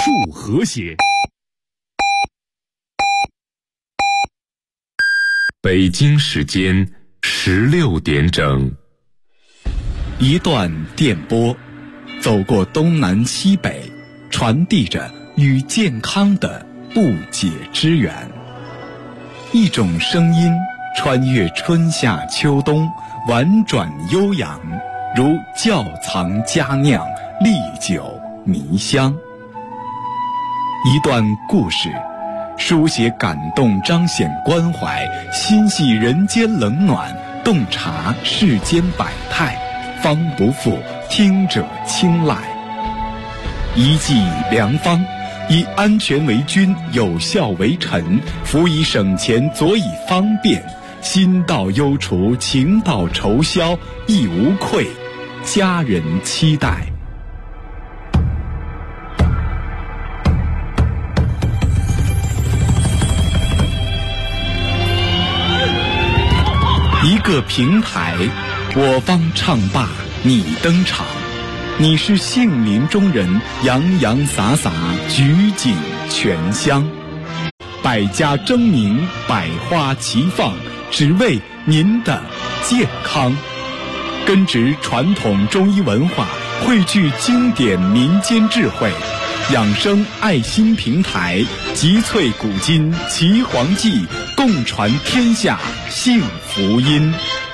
助和谐。北京时间16点整。 一段电波，走过东南西北，传递着与健康的不解之缘。一种声音穿越春夏秋冬，婉转悠扬，如窖藏佳酿，历久弥香。一段故事，书写感动，彰显关怀，心系人间冷暖，洞察世间百态，方不负听者青睐。一剂良方，以安全为君，有效为臣，辅以省钱，佐以方便，心到忧除，情到愁消，亦无愧家人期待。一个平台，我方唱罢你登场，你是杏林中人，洋洋洒洒，举景全香。百家争鸣，百花齐放，只为您的健康。根植传统中医文化，汇聚经典民间智慧，养生爱心平台，集萃古今奇黄记，共传天下幸福音。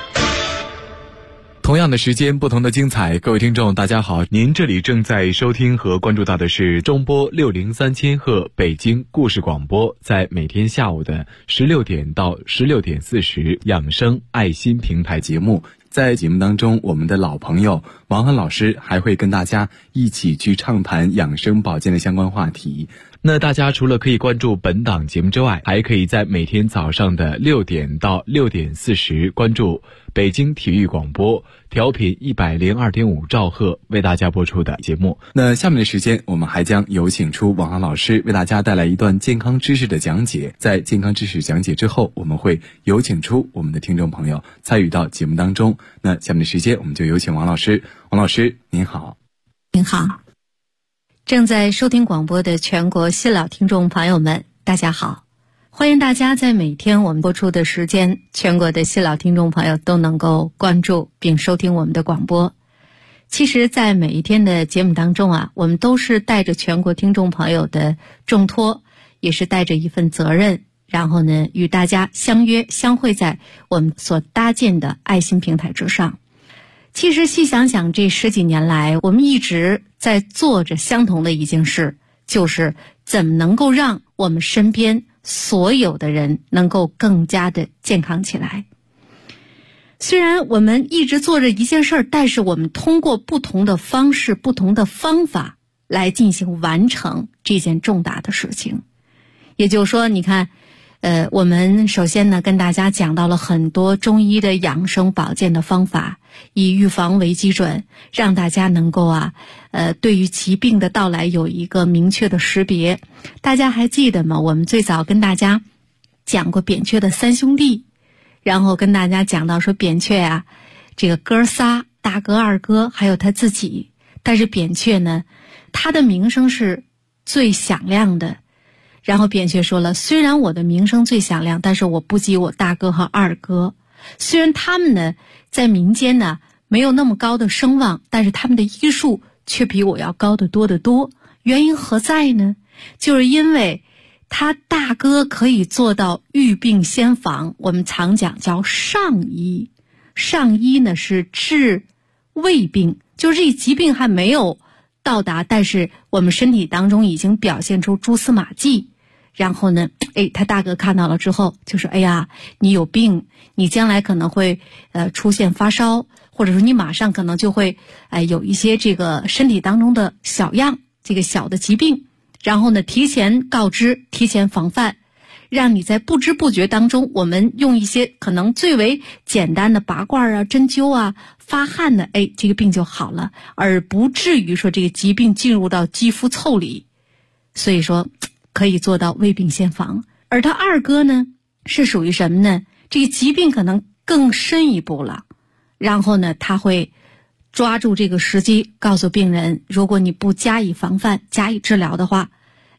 同样的时间，不同的精彩。各位听众大家好，您这里正在收听和关注到的是中波603千赫北京故事广播，在每天下午的16点到16点40养生爱心平台节目。在节目当中，我们的老朋友王涵老师还会跟大家一起去畅谈养生保健的相关话题。那大家除了可以关注本档节目之外，还可以在每天早上的6点到6点40关注北京体育广播调频102.5兆赫为大家播出的节目。那下面的时间，我们还将有请出王涵老师为大家带来一段健康知识的讲解。在健康知识讲解之后，我们会有请出我们的听众朋友参与到节目当中。那下面的时间，我们就有请王老师。王老师您好。 您好。正在收听广播的全国新老听众朋友们，大家好。欢迎大家在每天我们播出的时间，全国的新老听众朋友都能够关注并收听我们的广播。其实在每一天的节目当中啊，我们都是带着全国听众朋友的重托，也是带着一份责任，然后呢与大家相约相会在我们所搭建的爱心平台之上。其实细想想，这10几年来我们一直在做着相同的一件事，就是怎么能够让我们身边所有的人能够更加的健康起来。虽然我们一直做着一件事，但是我们通过不同的方式、不同的方法来进行完成这件重大的事情。也就是说，你看我们首先呢跟大家讲到了很多中医的养生保健的方法，以预防为基准，让大家能够对于疾病的到来有一个明确的识别。大家还记得吗？我们最早跟大家讲过扁鹊的3兄弟，然后跟大家讲到说扁鹊这个哥仨，大哥、二哥还有他自己，但是扁鹊呢，他的名声是最响亮的。然后扁鹊说了，虽然我的名声最响亮，但是我不及我大哥和二哥。虽然他们呢在民间呢没有那么高的声望，但是他们的医术却比我要高得多得多。原因何在呢？就是因为他大哥可以做到预病先防，我们常讲叫上医。上医呢是治未病，就是这疾病还没有到达，但是我们身体当中已经表现出蛛丝马迹。然后呢他大哥看到了之后就说，哎呀，你有病，你将来可能会出现发烧，或者说你马上可能就会有一些这个身体当中的小样，这个小的疾病，然后呢提前告知，提前防范，让你在不知不觉当中，我们用一些可能最为简单的拔罐针灸发汗的，这个病就好了，而不至于说这个疾病进入到肌肤腠理。所以说可以做到未病先防。而他二哥呢是属于什么呢？这个疾病可能更深一步了，然后呢他会抓住这个时机告诉病人，如果你不加以防范，加以治疗的话，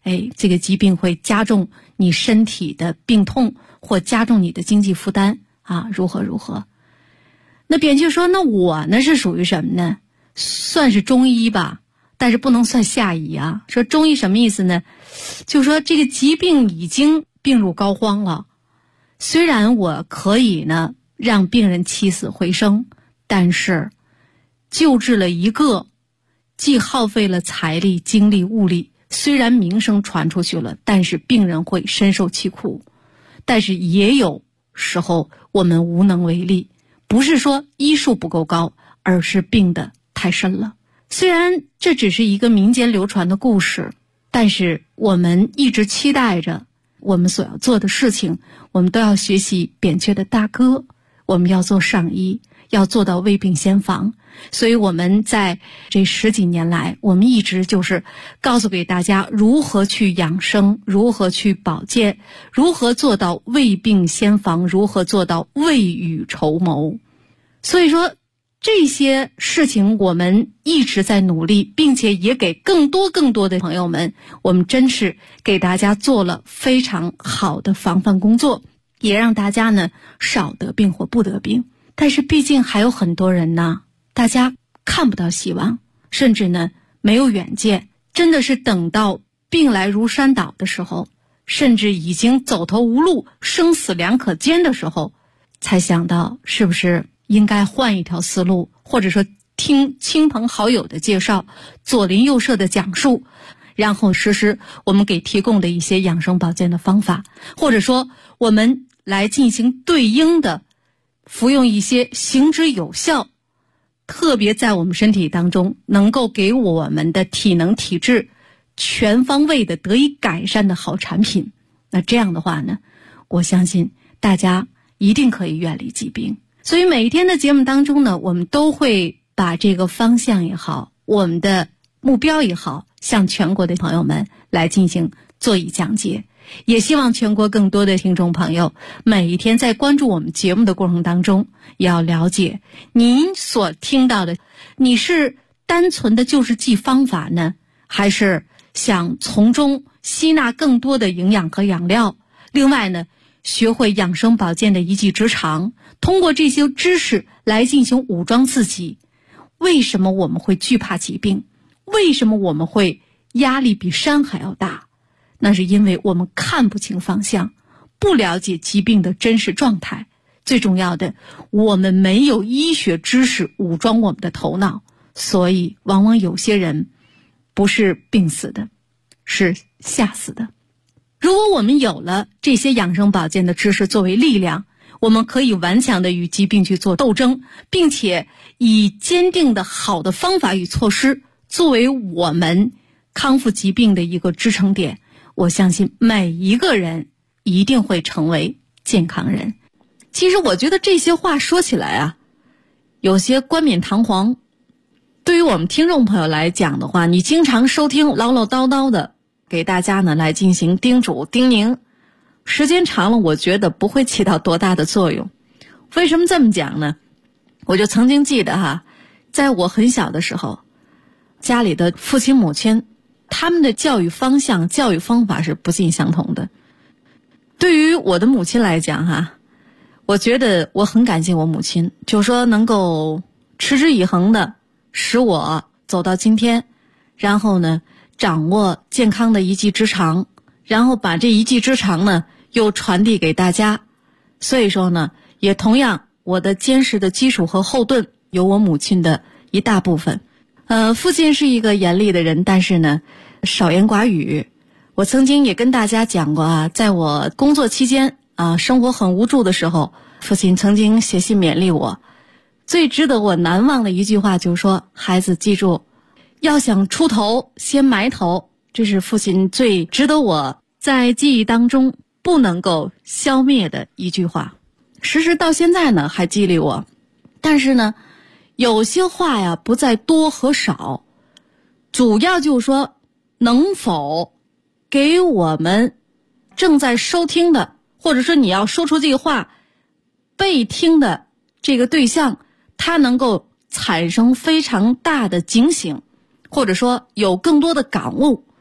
这个疾病会加重你身体的病痛，或加重你的经济负担啊，如何。那扁鹊说，那我呢是属于什么呢？算是中医吧，但是不能算下医啊。说中医什么意思呢？就说这个疾病已经病入膏肓了，虽然我可以呢让病人起死回生，但是救治了一个，既耗费了财力、精力、物力，虽然名声传出去了，但是病人会深受其苦。但是也有时候我们无能为力，不是说医术不够高，而是病得太深了。虽然这只是一个民间流传的故事，但是我们一直期待着我们所要做的事情，我们都要学习扁鹊的大哥，我们要做上医，要做到未病先防。所以我们在这10几年来，我们一直就是告诉给大家如何去养生，如何去保健，如何做到未病先防，如何做到未雨绸缪。所以说这些事情我们一直在努力，并且也给更多的朋友们，我们真是给大家做了非常好的防范工作，也让大家呢少得病或不得病。但是毕竟还有很多人呢，大家看不到希望，甚至呢没有远见，真的是等到病来如山倒的时候，甚至已经走投无路、生死两可间的时候，才想到是不是应该换一条思路，或者说听亲朋好友的介绍，左邻右舍的讲述，然后实施我们给提供的一些养生保健的方法，或者说我们来进行对应的服用一些行之有效，特别在我们身体当中能够给我们的体能体质全方位的得以改善的好产品。那这样的话呢，我相信大家一定可以远离疾病。所以每一天的节目当中呢，我们都会把这个方向也好，我们的目标也好，向全国的朋友们来进行做以讲解。也希望全国更多的听众朋友每一天在关注我们节目的过程当中，也要了解您所听到的，你是单纯的救治剂方法呢，还是想从中吸纳更多的营养和养料？另外呢，学会养生保健的一技之长，通过这些知识来进行武装自己。为什么我们会惧怕疾病？为什么我们会压力比山还要大？那是因为我们看不清方向，不了解疾病的真实状态。最重要的，我们没有医学知识武装我们的头脑，所以往往有些人不是病死的，是吓死的。如果我们有了这些养生保健的知识作为力量，我们可以顽强的与疾病去做斗争，并且以坚定的好的方法与措施作为我们康复疾病的一个支撑点。我相信每一个人一定会成为健康人。其实我觉得这些话说起来啊，有些冠冕堂皇。对于我们听众朋友来讲的话，你经常收听唠唠叨叨的给大家呢来进行叮嘱叮咛，时间长了我觉得不会起到多大的作用。为什么这么讲呢？我就曾经记得在我很小的时候，家里的父亲母亲他们的教育方向、教育方法是不尽相同的。对于我的母亲来讲我觉得我很感谢我母亲，就说能够持之以恒的使我走到今天，然后呢掌握健康的一技之长，然后把这一技之长呢又传递给大家。所以说呢，也同样我的坚实的基础和后盾有我母亲的一大部分。父亲是一个严厉的人，但是呢少言寡语。我曾经也跟大家讲过在我工作期间生活很无助的时候，父亲曾经写信勉励我。最值得我难忘的一句话就是说，孩子记住，要想出头先埋头。这是父亲最值得我在记忆当中不能够消灭的一句话，时时到现在呢还激励我。但是呢有些话不在多和少，主要就是说能否给我们正在收听的，或者说你要说出这个话被听的这个对象，他能够产生非常大的警醒，或者说有更多的感悟。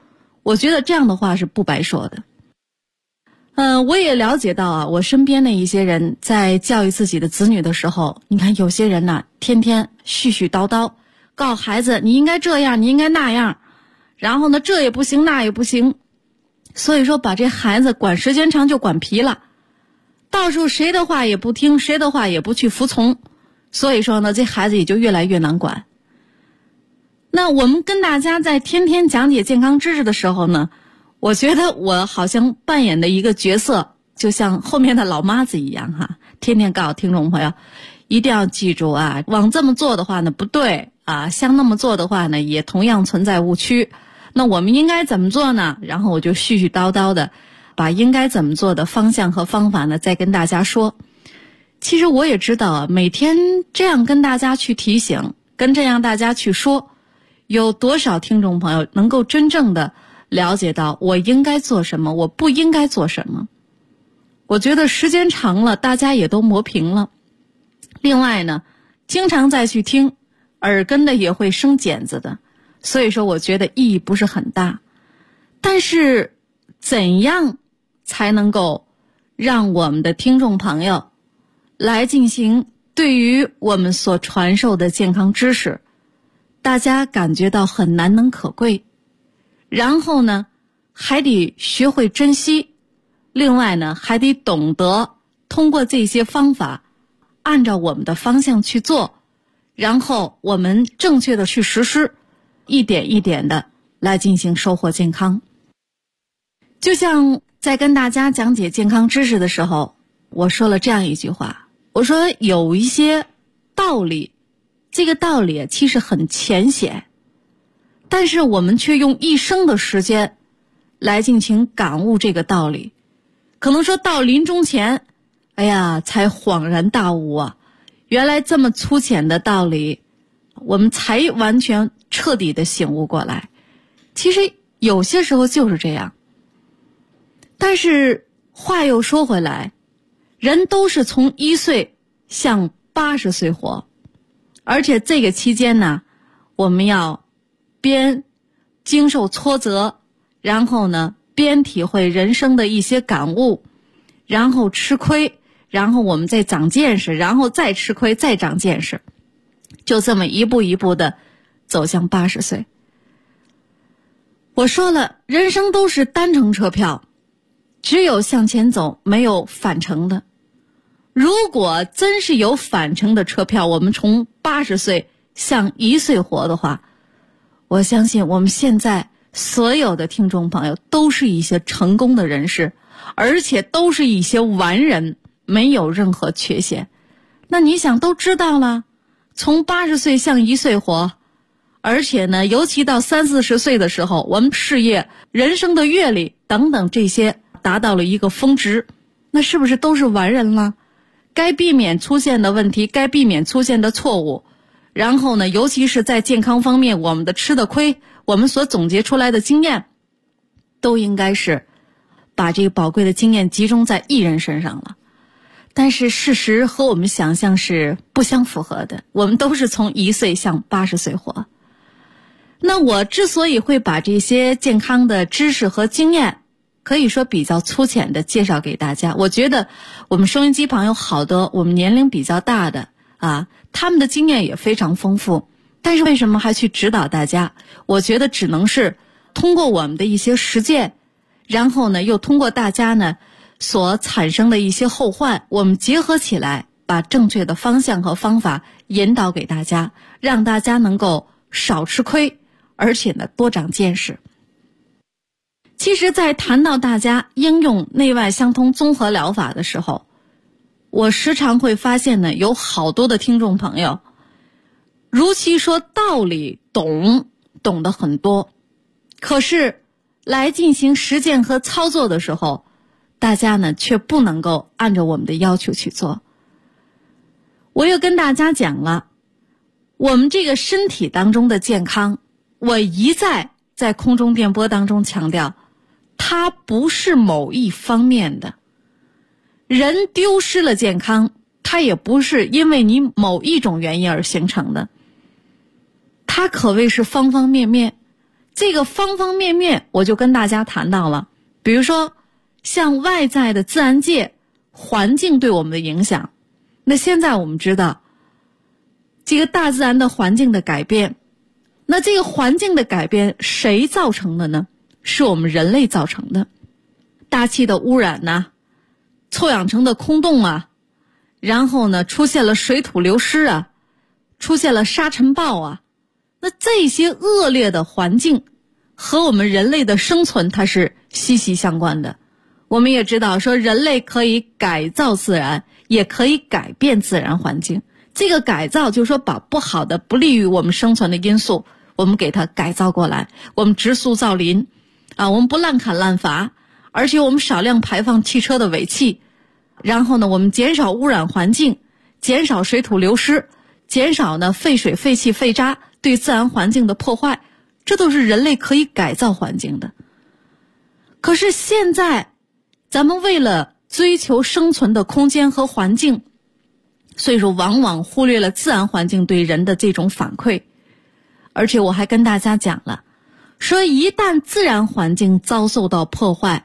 我觉得这样的话是不白说的。我也了解到啊，我身边的一些人在教育自己的子女的时候，你看有些人呢，天天絮絮叨叨，告诉孩子你应该这样，你应该那样，然后呢这也不行那也不行，所以说把这孩子管时间长就管疲了，到时候谁的话也不听，谁的话也不去服从，所以说呢这孩子也就越来越难管。那我们跟大家在天天讲解健康知识的时候呢，我觉得我好像扮演的一个角色，就像后面的老妈子一样哈，天天告诉听众朋友，一定要记住啊，往这么做的话呢不对啊，像那么做的话呢也同样存在误区。那我们应该怎么做呢？然后我就絮絮叨叨的把应该怎么做的方向和方法呢再跟大家说。其实我也知道啊，每天这样跟大家去提醒，跟这样大家去说，有多少听众朋友能够真正的了解到我应该做什么，我不应该做什么。我觉得时间长了大家也都磨平了。另外呢，经常再去听，耳根的也会生茧子的，所以说我觉得意义不是很大。但是怎样才能够让我们的听众朋友来进行对于我们所传授的健康知识，大家感觉到很难能可贵，然后呢还得学会珍惜，另外呢还得懂得通过这些方法按照我们的方向去做，然后我们正确的去实施，一点一点的来进行收获健康。就像在跟大家讲解健康知识的时候，我说了这样一句话，我说有一些道理，这个道理其实很浅显，但是我们却用一生的时间来进行感悟这个道理，可能说到临终前，哎呀才恍然大悟啊，原来这么粗浅的道理我们才完全彻底的醒悟过来。其实有些时候就是这样。但是话又说回来，人都是从1岁向80岁活，而且这个期间呢，我们要边经受挫折，然后呢边体会人生的一些感悟，然后吃亏，然后我们再长见识，然后再吃亏，再长见识，就这么一步一步的走向80岁。我说了，人生都是单程车票，只有向前走，没有返程的。如果真是有返程的车票，我们从80岁向1岁活的话，我相信我们现在所有的听众朋友都是一些成功的人士，而且都是一些完人，没有任何缺陷。那你想都知道了，从80岁向1岁活，而且呢尤其到30、40岁的时候，我们事业、人生的阅历等等这些达到了一个峰值，那是不是都是完人了？该避免出现的问题，该避免出现的错误，然后呢尤其是在健康方面，我们的吃的亏，我们所总结出来的经验，都应该是把这个宝贵的经验集中在一人身上了。但是事实和我们想象是不相符合的，我们都是从1岁向80岁活。那我之所以会把这些健康的知识和经验可以说比较粗浅的介绍给大家，我觉得我们收音机旁有好多我们年龄比较大的啊，他们的经验也非常丰富，但是为什么还去指导大家？我觉得只能是通过我们的一些实践，然后呢又通过大家呢所产生的一些后患，我们结合起来，把正确的方向和方法引导给大家，让大家能够少吃亏，而且呢多长见识。其实在谈到大家应用内外相通综合疗法的时候，我时常会发现呢，有好多的听众朋友如其说道理懂得很多，可是来进行实践和操作的时候，大家呢却不能够按照我们的要求去做。我又跟大家讲了，我们这个身体当中的健康，我一再在空中电波当中强调，它不是某一方面的。人丢失了健康，它也不是因为你某一种原因而形成的，它可谓是方方面面。 这个方方面面我就跟大家谈到了，比如说像外在的自然界环境对我们的影响。那现在我们知道这个大自然的环境的改变，那这个环境的改变谁造成的呢？是我们人类造成的。大气的污染呐，臭氧层的空洞啊，然后呢出现了水土流失啊，出现了沙尘暴啊，那这些恶劣的环境和我们人类的生存它是息息相关的。我们也知道说人类可以改造自然，也可以改变自然环境。这个改造就是说把不好的不利于我们生存的因素我们给它改造过来，我们植树造林啊，我们不滥砍滥伐，而且我们少量排放汽车的尾气，然后呢我们减少污染环境，减少水土流失，减少呢废水废气废渣对自然环境的破坏，这都是人类可以改造环境的。可是现在咱们为了追求生存的空间和环境，所以说往往忽略了自然环境对人的这种反馈。而且我还跟大家讲了，说一旦自然环境遭受到破坏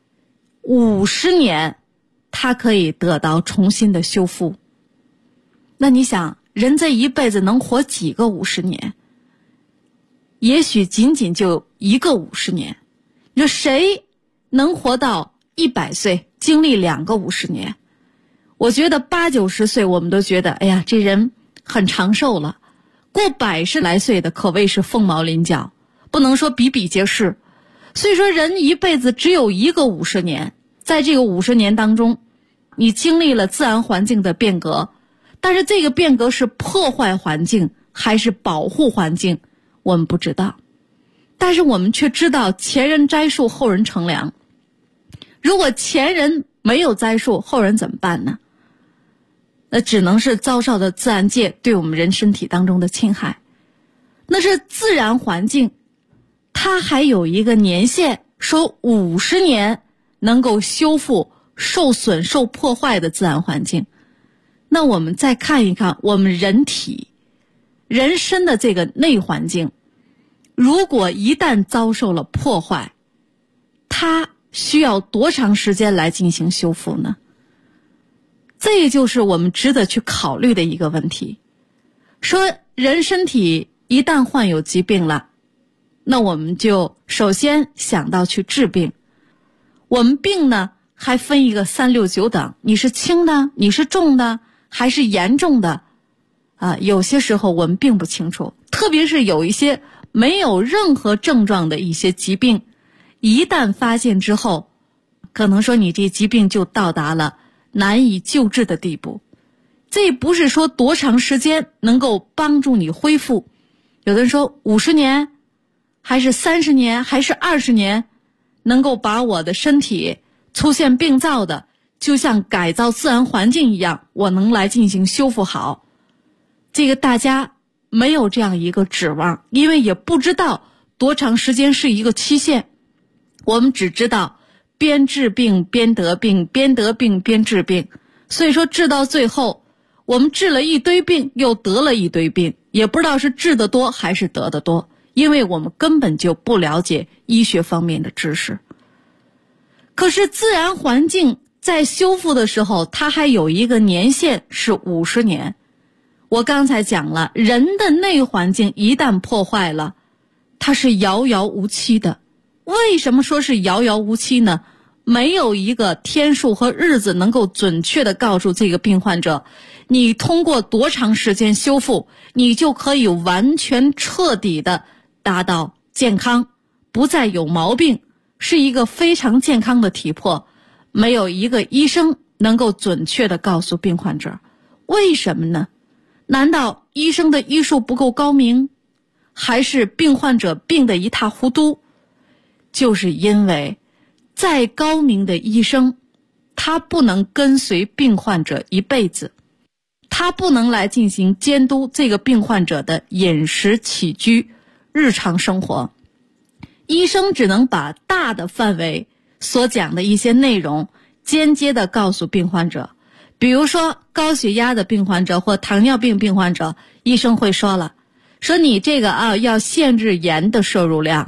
，50年它可以得到重新的修复。那你想人这一辈子能活几个50年？也许仅仅就一个50年。你说谁能活到100岁，经历2个50年？我觉得80、90岁我们都觉得哎呀这人很长寿了，过100来岁的可谓是凤毛麟角，不能说比比皆是。所以说人一辈子只有一个50年，在这个50年当中你经历了自然环境的变革，但是这个变革是破坏环境还是保护环境我们不知道，但是我们却知道前人栽树后人乘凉。如果前人没有栽树，后人怎么办呢？那只能是遭受的自然界对我们人身体当中的侵害。那是自然环境它还有一个年限，说50年能够修复受损受破坏的自然环境。那我们再看一看我们人体人身的这个内环境，如果一旦遭受了破坏，它需要多长时间来进行修复呢？这也就是我们值得去考虑的一个问题。说人身体一旦患有疾病了，那我们就首先想到去治病。我们病呢还分一个3、6、9等，你是轻的，你是重的，还是严重的有些时候我们并不清楚，特别是有一些没有任何症状的一些疾病，一旦发现之后，可能说你这疾病就到达了难以救治的地步。这不是说多长时间能够帮助你恢复，有的人说50年还是30年还是20年能够把我的身体出现病灶的就像改造自然环境一样，我能来进行修复好。这个大家没有这样一个指望，因为也不知道多长时间是一个期限。我们只知道边治病边得病，边得病边治病，所以说治到最后我们治了一堆病又得了一堆病，也不知道是治得多还是得得多，因为我们根本就不了解医学方面的知识。可是自然环境在修复的时候，它还有一个年限是50年。我刚才讲了，人的内环境一旦破坏了，它是遥遥无期的。为什么说是遥遥无期呢？没有一个天数和日子能够准确地告诉这个病患者，你通过多长时间修复，你就可以完全彻底地达到健康，不再有毛病，是一个非常健康的体魄。没有一个医生能够准确地告诉病患者。为什么呢？难道医生的医术不够高明，还是病患者病得一塌糊涂？就是因为再高明的医生，他不能跟随病患者一辈子，他不能来进行监督这个病患者的饮食起居日常生活。医生只能把大的范围所讲的一些内容间接地告诉病患者。比如说高血压的病患者或糖尿病病患者，医生会说了，说你这个要限制盐的摄入量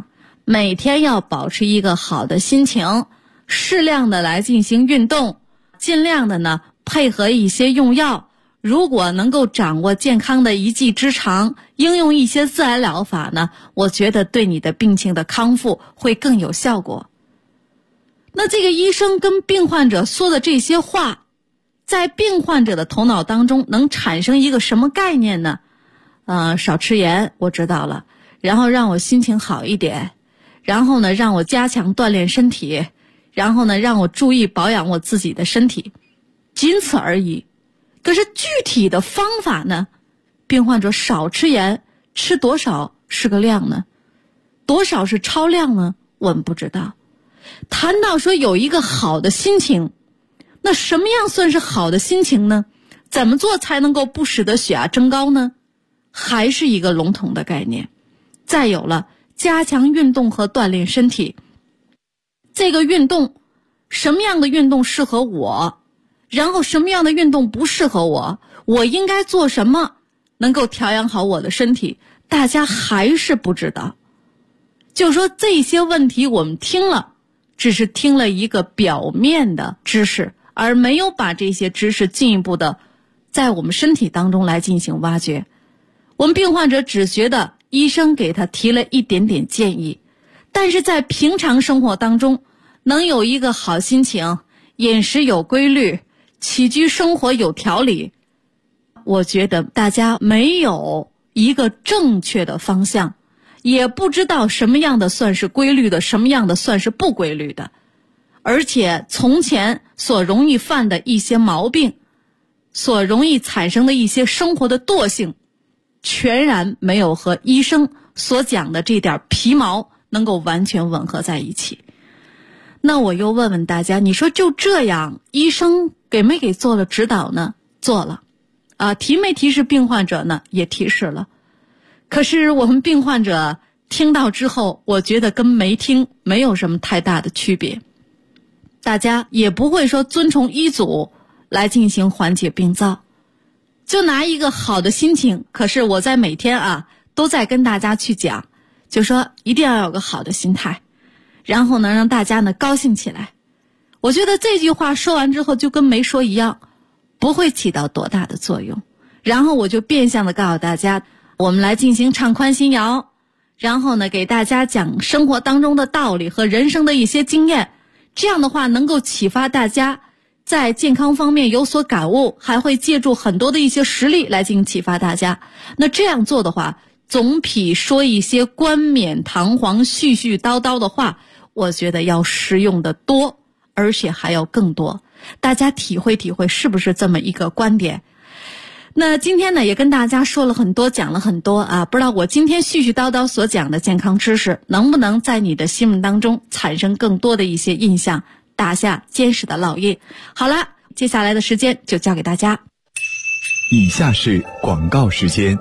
每天要保持一个好的心情，适量的来进行运动，尽量的呢配合一些用药，如果能够掌握健康的一技之长，应用一些自然疗法呢，我觉得对你的病情的康复会更有效果。那这个医生跟病患者说的这些话，在病患者的头脑当中能产生一个什么概念呢？少吃盐，我知道了，然后让我心情好一点，然后呢让我加强锻炼身体，然后呢让我注意保养我自己的身体，仅此而已。可是具体的方法呢，病患者少吃盐，吃多少是个量呢？多少是超量呢？我们不知道。谈到说有一个好的心情，那什么样算是好的心情呢？怎么做才能够不使得血压升高呢？还是一个笼统的概念。再有了加强运动和锻炼身体，这个运动什么样的运动适合我，然后什么样的运动不适合我，我应该做什么能够调养好我的身体，大家还是不知道。就说这些问题我们听了，只是听了一个表面的知识，而没有把这些知识进一步的在我们身体当中来进行挖掘。我们病患者只觉得医生给他提了一点点建议，但是在平常生活当中能有一个好心情，饮食有规律，起居生活有条理，我觉得大家没有一个正确的方向，也不知道什么样的算是规律的，什么样的算是不规律的，而且从前所容易犯的一些毛病，所容易产生的一些生活的惰性，全然没有和医生所讲的这点皮毛能够完全吻合在一起。那我又问问大家，你说就这样，医生给没给做了指导呢？做了提没提示病患者呢？也提示了。可是我们病患者听到之后，我觉得跟没听没有什么太大的区别，大家也不会说遵从医嘱来进行缓解病灶。就拿一个好的心情，可是我在每天都在跟大家去讲，就说一定要有个好的心态，然后呢让大家呢高兴起来。我觉得这句话说完之后就跟没说一样，不会起到多大的作用。然后我就变相的告诉大家，我们来进行唱宽心谣，然后呢给大家讲生活当中的道理和人生的一些经验，这样的话能够启发大家在健康方面有所感悟，还会借助很多的一些实例来进行启发大家。那这样做的话，总比说一些冠冕堂皇絮絮叨叨的话，我觉得要实用的多，而且还要更多。大家体会体会是不是这么一个观点？那今天呢也跟大家说了很多，讲了很多不知道我今天絮絮叨叨所讲的健康知识能不能在你的心目当中产生更多的一些印象，打下坚实的烙印。好了，接下来的时间就交给大家。 以下是广告时间。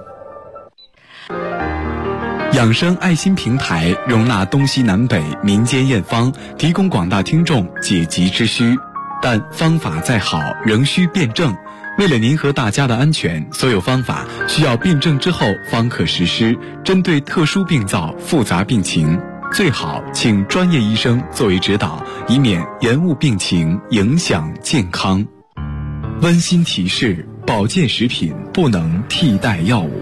养生爱心平台容纳东西南北民间验方，提供广大听众解急之需，但方法再好仍需辩证。为了您和大家的安全，所有方法需要辩证之后方可实施。针对特殊病灶、复杂病情，最好请专业医生作为指导，以免延误病情，影响健康。温馨提示：保健食品不能替代药物。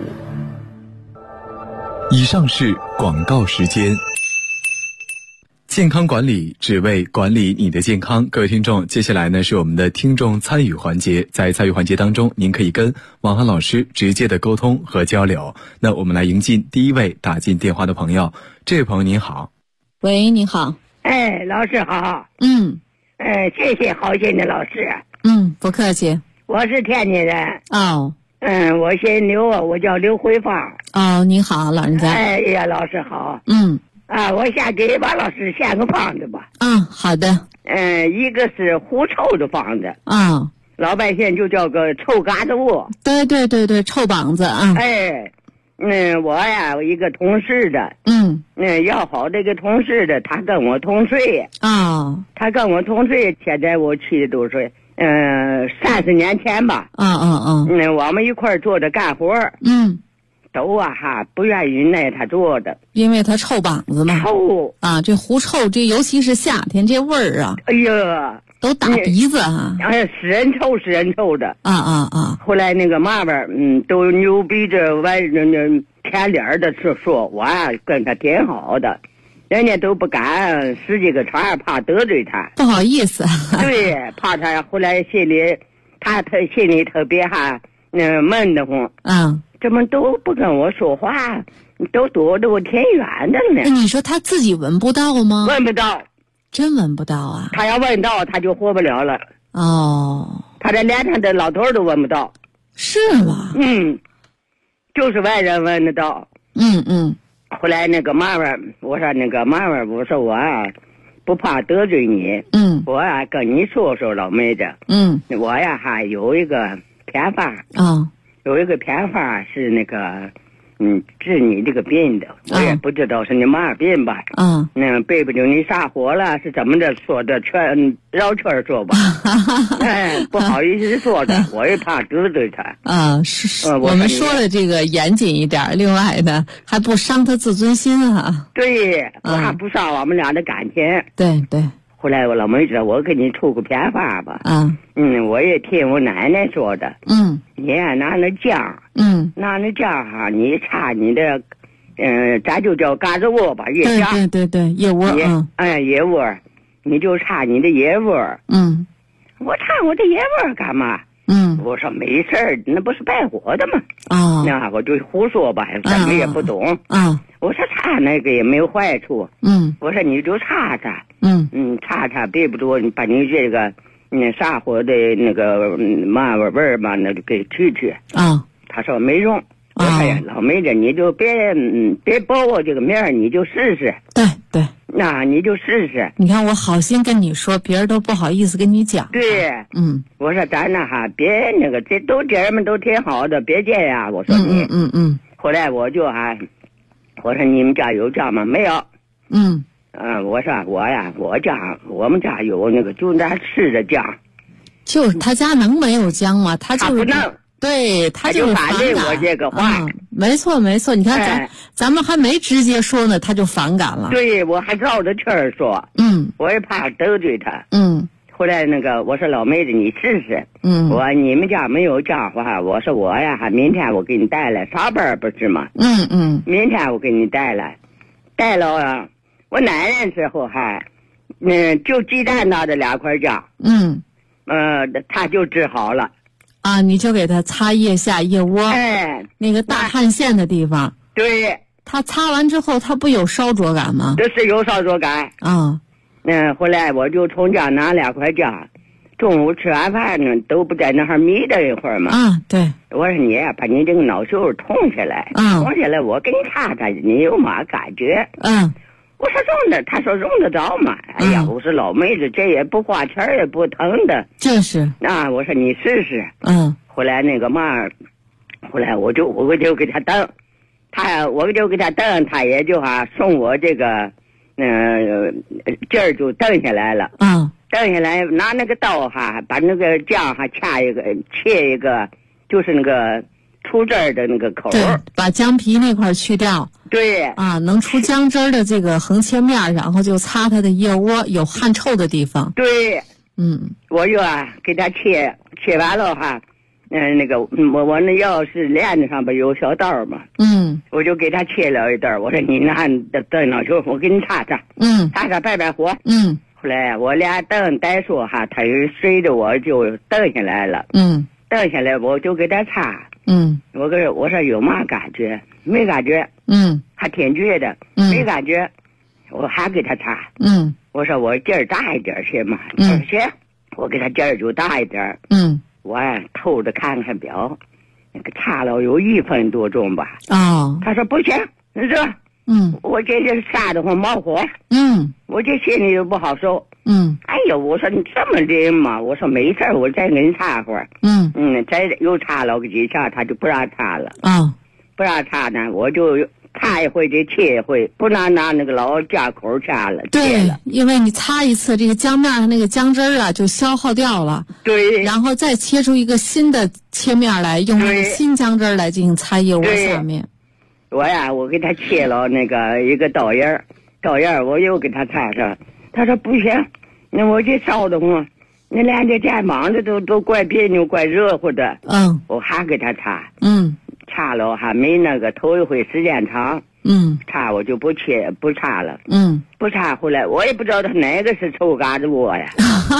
以上是广告时间。健康管理只为管理你的健康。各位听众，接下来呢是我们的听众参与环节。在参与环节当中，您可以跟王涵老师直接的沟通和交流。那我们来迎进第一位打进电话的朋友。这位朋友您好。 喂，你好。 老师好。谢谢好心的老师。 不客气。 我是天津人。 哦。 我姓刘我叫刘慧芳。 哦，你好，老人家。 哎呀，老师好。我先给王老师献个方子吧。 好的。 一个是狐臭的方子。老百姓就叫个臭嘎子窝。 对，臭膀子啊。 我呀，我一个同事的。要好这个同事的，他跟我同岁。他跟我同岁，现在我70多岁。30年前吧。我们一块儿做着干活。 都不愿意耐他做的， 因为他臭膀子嘛。 臭啊，这狐臭，这尤其是夏天这味儿啊， 哎呀， 都打鼻子啊！ 哎呀，使人臭的。 后来那个妈妈，都牛逼着外人舔脸的说我跟他挺好的，人家都不敢使几个茬，怕得罪他， 不好意思。 对，怕他后来心里，他心里特别闷得慌。怎么都不跟我说话，都躲得我挺远的呢。 你说他自己闻不到吗？ 闻不到， 真闻不到啊！ 他要闻到，他就活不了了。他这连他的老头都闻不到。 是吗？ 就是外人闻得到。后来那个妈妈，我说那个妈妈，我说我不怕得罪你。我跟你说说老妹子。我有一个偏方。有一个偏方是那个，治你这个病的，我也不知道是你嘛病吧。背不就你啥火了，是怎么着说的，全绕圈说吧。不好意思说的，我也怕得罪他。 是我们说的这个严谨一点，另外呢还不伤他自尊心啊。 对，我还不伤我们俩的感情。 对。 后来我老妹子，我给你出个偏方吧。我也听我奶奶说的。你拿那姜。拿那姜你擦你的，咱就叫嘎子窝吧，叶姜。 对，叶窝。 叶窝，你就擦你的叶窝。我擦我的叶窝干嘛？我说没事儿，那不是败火的吗？那我就胡说吧，什么也不懂。我说擦那个也没有坏处。我说你就擦擦。擦别不多，你把你这个上火的那个嘛味儿嘛，那就给去。他说没用。我说呀，老妹子，你就别驳我这个面，你就试试。 对， 那你就试试。 你看我好心跟你说，别人都不好意思跟你讲。 对，我说咱别那个，这姐儿们都挺好的，别这样。我说你，后来我就我说你们家有姜吗？没有。我说我们家有那个，就咱吃的姜。 就是他家能没有姜吗？他不能。 对，他就是反对我这个话。 没错。你看咱们还没直接说呢，他就反感了。 对，我还绕着圈说。我也怕得罪他。后来那个我说老妹子你试试。你们家没有姜花，我说我明天我给你带来上班不是吗？明天我给你带来了。我奶奶时候就鸡蛋拿着2块姜。他就治好了。 你就给他擦腋下腋窝。那个大汗腺的地方。 对。 他擦完之后，他不有烧灼感吗？ 这是有烧灼感。后来我就从家拿2块姜，中午吃完饭呢，都不在那儿眯着一会儿嘛。 对。 我说你把你这个脑袖捅下来。捅下来，我给你擦擦，你有嘛感觉？我说用的，他说用得着嘛。哎呀，我说老妹子，这也不花钱也不疼的。 就是。 我说你试试。后来那个嘛，后来我就给他等，我就给他等，他也就送我这个，劲儿就等下来了。等下来拿那个刀把那个姜切一个，就是那个出汁儿的那个口。 对，把姜皮那块去掉。 对。 能出姜汁儿的这个横切面，然后就擦他的腋窝有汗臭的地方。 对。我就给他切完了那个我那要是链子上边有小刀嘛。我就给他切了一段，我说你拿等脑球，我给你擦擦。擦拜火。后来我俩等待说他就随着我就等下来了。等下来我就给他擦。我说有嘛感觉？没感觉。还挺觉得。没感觉，我还给他擦。我说我劲儿大一点行吗？行，我给他劲儿就大一点。我偷着看看表，那个擦了有1分多钟吧。他说不行，热。我这杀得慌冒火。我这心里就不好受。哎呦，我说你这么灵吗？我说没事，我再给你擦会儿。再又擦了个几下，他就不让擦了。不让擦呢，我就擦一回就切一回，不拿那个老夹口掐了。 对，因为你擦一次，这个姜面上那个姜汁儿就消耗掉了。 对。 然后再切出一个新的切面来，用那个新姜汁儿来进行擦腋窝下面。 我给他切了那个一个刀眼儿，我又给他插上。他说不行，那我这烧得慌，那连这肩膀的都怪别扭，怪热乎的。我还给他插。插了还没那个头一回时间长。插我就不插了。不插回来，我也不知道他哪个是臭嘎子窝呀。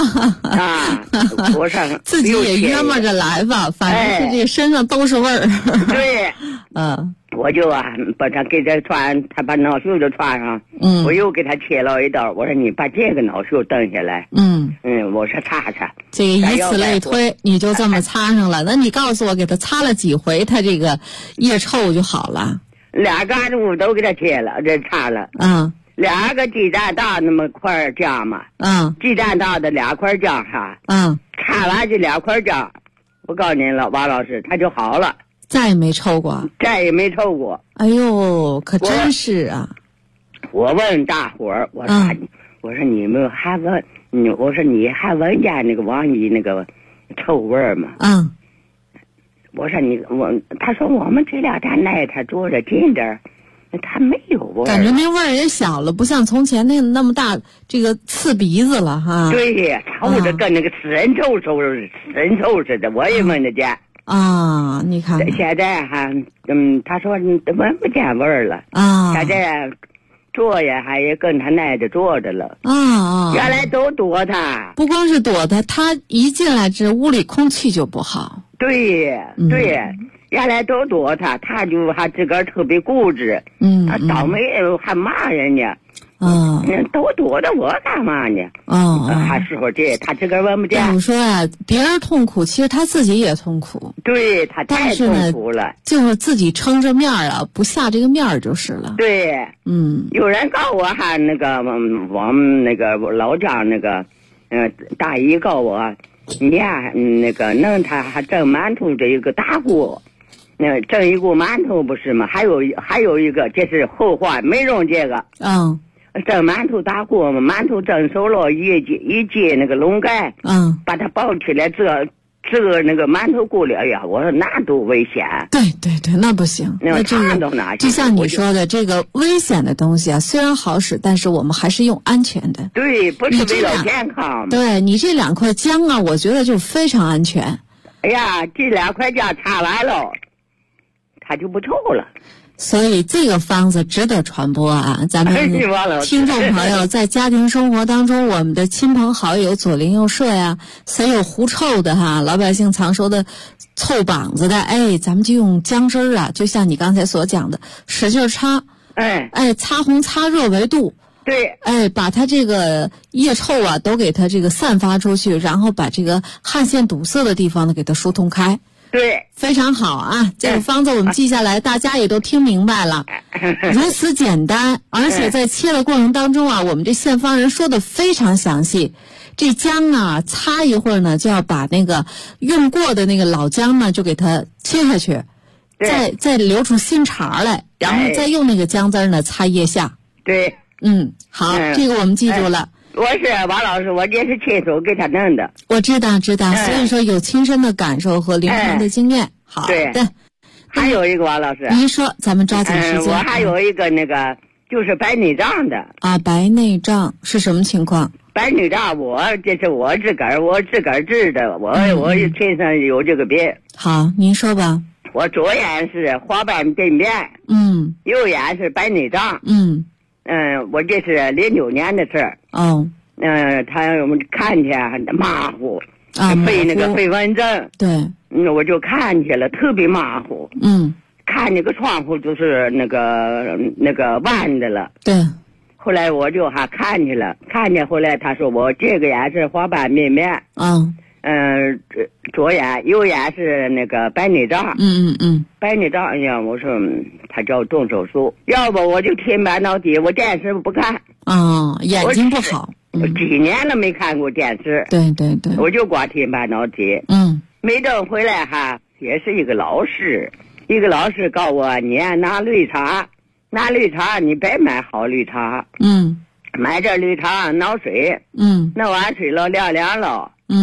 我上自己也约摸着来吧，反正是这身上都是味儿。 对，我就把他给他穿，他把脑袖就穿上。我又给他切了一刀，我说你把这个脑袖蹬下来。我说擦擦。 这个以此类推，你就这么擦上了。那你告诉我，给他擦了几回，他这个腋臭就好了 ？2嘎子屋都给他切了，这擦了。2个鸡蛋大那么块姜嘛。鸡蛋大的2块姜哈。擦完这2块姜，我告诉您了，王老师，他就好了。 再也没抽过。 再也没抽过。 哎呦，可真是啊！ 我问大伙儿，我说你们还闻，我说你还闻见那个王姨那个臭味儿吗？我说他说我们这2天耐他坐着近点儿，他没有味儿。 感觉那味儿也小了，不像从前那么大，这个刺鼻子了哈。 对，臭的跟那个死人臭似的，我也闻得见。 你看现在他说你闻不见味儿了。现在坐呀也跟他耐着坐着了。原来都躲他。 不光是躲他，他一进来这屋里空气就不好。 对，原来都躲他，他就还自个儿特别固执。他倒霉还骂人家。都躲着我干嘛呢？还是说他自个儿闻不见。 我说别人痛苦，其实他自己也痛苦。 对，他太痛苦了。 就是自己撑着面儿不下这个面儿就是了。 对，有人告我还那个我们那个老家那个，大姨告我，你那个弄他还蒸馒头这一个大锅，蒸一锅馒头不是吗？还有一个，这是后话，没用这个。蒸馒头大锅嘛，馒头蒸熟了，一揭那个笼盖，把它抱起来，这那个馒头锅里，哎呀，我说那多危险。 对，那不行。那这个就像你说的，这个危险的东西虽然好使，但是我们还是用安全的。 对，不是为了健康。 对，你这2块姜我觉得就非常安全。 哎呀，这2块姜擦完了，它就不臭了。 所以这个方子值得传播咱们听众朋友在家庭生活当中，我们的亲朋好友左邻右舍呀，谁有狐臭的老百姓常说的臭膀子的，咱们就用姜汁儿就像你刚才所讲的，使劲擦，擦红擦热为度。 对， 把它这个腋臭都给它这个散发出去，然后把这个汗腺堵塞的地方呢给它疏通开。 对， 非常好这个方子我们记下来，大家也都听明白了，如此简单，而且在切的过程当中我们这县方人说的非常详细。这姜擦一会儿呢，就要把那个用过的那个老姜呢，就给它切下去，再留出新茬来，然后再用那个姜汁呢擦腋下。 对， 好，这个我们记住了。 我是王老师，我这是亲手给他弄的。 我知道，所以说有亲身的感受和临床的经验。好的， 还有一个王老师， 您说，咱们抓紧时间。 我还有一个那个就是白内障的。 白内障是什么情况？ 白内障，这是我自个儿治的，我身上有这个病。 好，您说吧。 我左眼是黄斑病变，右眼是白内障，我这是09年的事儿。我们看去马虎，飞蚊症。 对， 我就看去了，特别马虎。看那个窗户就是那个弯的了。 对。 后来我就还看去了，后来他说我这个眼是黄斑病变。左眼右眼是那个白内障。白内障呀，我说他叫动手术，要不我就贴白脑底，我电视不看。 眼睛不好。 我几年了没看过电视。 对， 我就光贴白脑底。没等回来也是一个老师告我，你拿绿茶，你别买好绿茶。买这绿茶闹水。弄完水了晾凉了。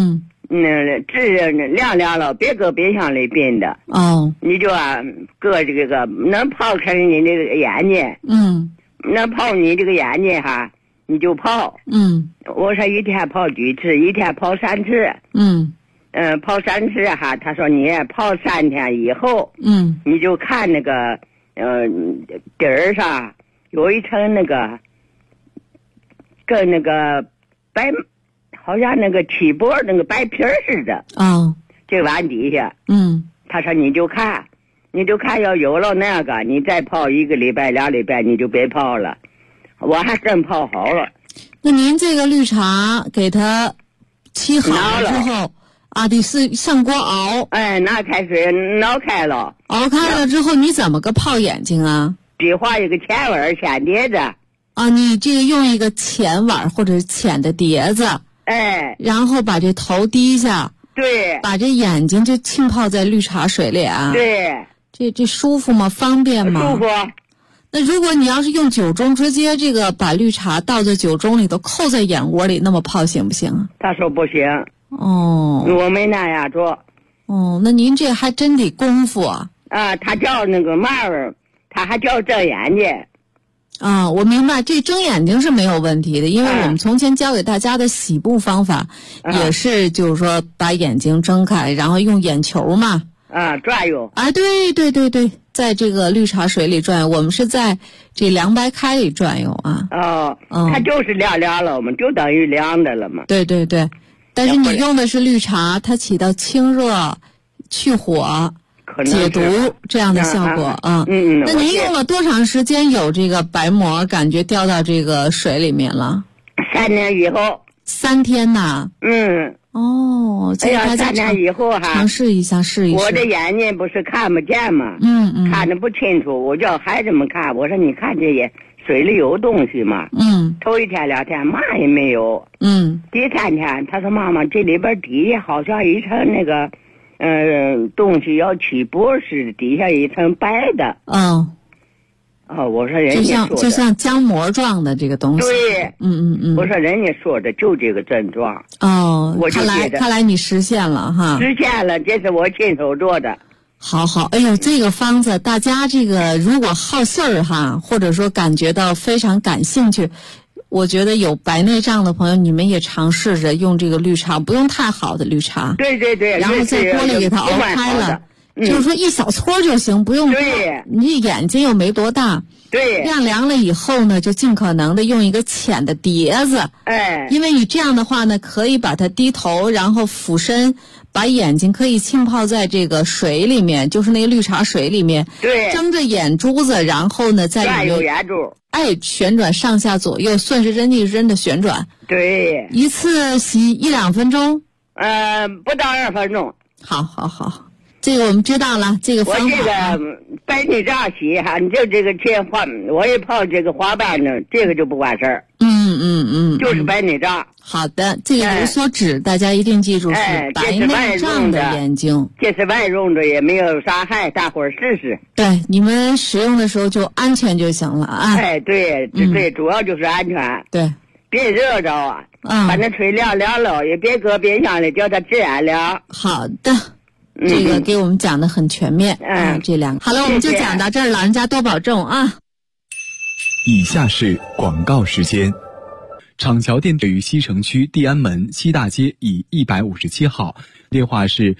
治凉了，别搁冰箱里冰的。 哦， 你就搁这个能泡开你这个眼睛，能泡你这个眼睛哈，你就泡。我说一天泡几次，一天泡3次。泡3次哈，他说你泡3天以后，你就看那个底儿上有一层那个跟那个白，好像那个起波那个白皮儿似的。这碗底下，他说你就看要有了那个，你再泡1个礼拜2礼拜你就别泡了。我还真泡好了。 那您这个绿茶给它沏好了之后得是上锅熬。 拿开水熬开了。 熬开了之后你怎么个泡眼睛啊？ 比划一个浅碗浅碟子。 你这个用一个浅碗或者浅的碟子。然后把这头低下。 对。 把这眼睛就浸泡在绿茶水里啊。 对。 这舒服吗？方便吗？ 舒服。 那如果你要是用酒盅直接这个把绿茶倒在酒盅里头扣在眼窝里那么泡行不行？ 他说不行。 我没那样做。 那您这还真得功夫啊。 他叫那个嘛玩意儿，他还叫睁眼睛。 我明白，这睁眼睛是没有问题的，因为我们从前教给大家的洗步方法，也是就是说把眼睛睁开，然后用眼球嘛。 转悠。 对，在这个绿茶水里转悠，我们是在这凉白开里转悠啊。 它就是凉了嘛，就等于凉的了嘛。 对，但是你用的是绿茶，它起到清热、去火、解毒这样的效果啊。那您用了多长时间有这个白膜感觉掉到这个水里面了 ？3天以后。 3天呐？这个大家 3天以后尝试一下，试一试。 我的眼睛不是看不见嘛，看得不清楚，我叫孩子们看，我说你看这些水里有东西嘛。头1天2天嘛也没有。第3天他说妈妈这里边底下好像一层那个东西要起波似的，底下一层白的。我说人家说的就像浆膜状的这个东西。 对。我说人家说的就这个症状。我就看来你实现了哈。 实现了，这是我亲手做的。 好，哎呦，这个方子大家这个如果好信儿哈，或者说感觉到非常感兴趣，我觉得有白内障的朋友，你们也尝试着用这个绿茶，不用太好的绿茶。 对。 然后在锅里给它熬开了。就是说一小撮就行，不用多。你眼睛又没多大。晾凉了以后呢，就尽可能的用一个浅的碟子。因为你这样的话呢，可以把它低头，然后俯身，把眼睛可以浸泡在这个水里面，就是那个绿茶水里面。睁着眼珠子，然后呢在里面旋转上下左右，顺时针逆时针的旋转。一次洗1-2分钟。 不到2分钟。 好。这个我们知道了，这个方法。 我这个白内障洗哈，你就这个切花，我一泡这个花瓣呢，这个就不管事儿。就是白内障。 好的，这个有所指，大家一定记住是白内障的眼睛。 这是外用的，也没有伤害，大伙儿试试。 对，你们使用的时候就安全就行了啊。 对，主要就是安全。 对， 别热着啊。把那水凉了，也别搁冰箱里，叫它自然凉。 好的。这个给我们讲的很全面。这2个好了，我们就讲到这儿，老人家多保重啊。 以下是广告时间。厂桥店位于西城区地安门西大街以157号，电话是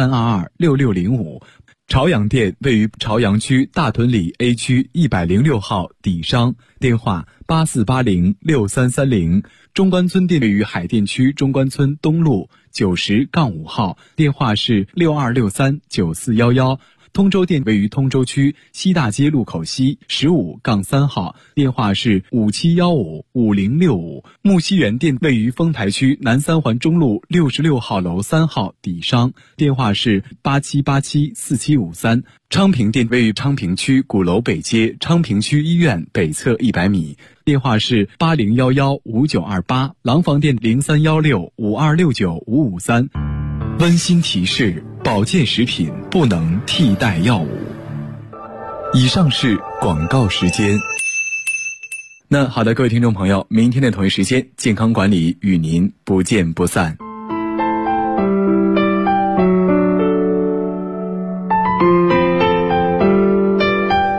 83226605。朝阳店位于朝阳区大屯里 A 区106号底商，电话84806330。中关村店位于海淀区中关村东路90-5号，电话是62639411。通州店位于通州区西大街路口西15-3号，电话是57155065。木樨园店位于丰台区南三环中路66号楼3号底商，电话是87874753。昌平店位于昌平区鼓楼北街昌平区医院北侧100米，电话是80115928。廊坊店031652695553。温馨提示：保健食品不能替代药物。以上是广告时间。那好的，各位听众朋友，明天的同一时间，健康管理与您不见不散。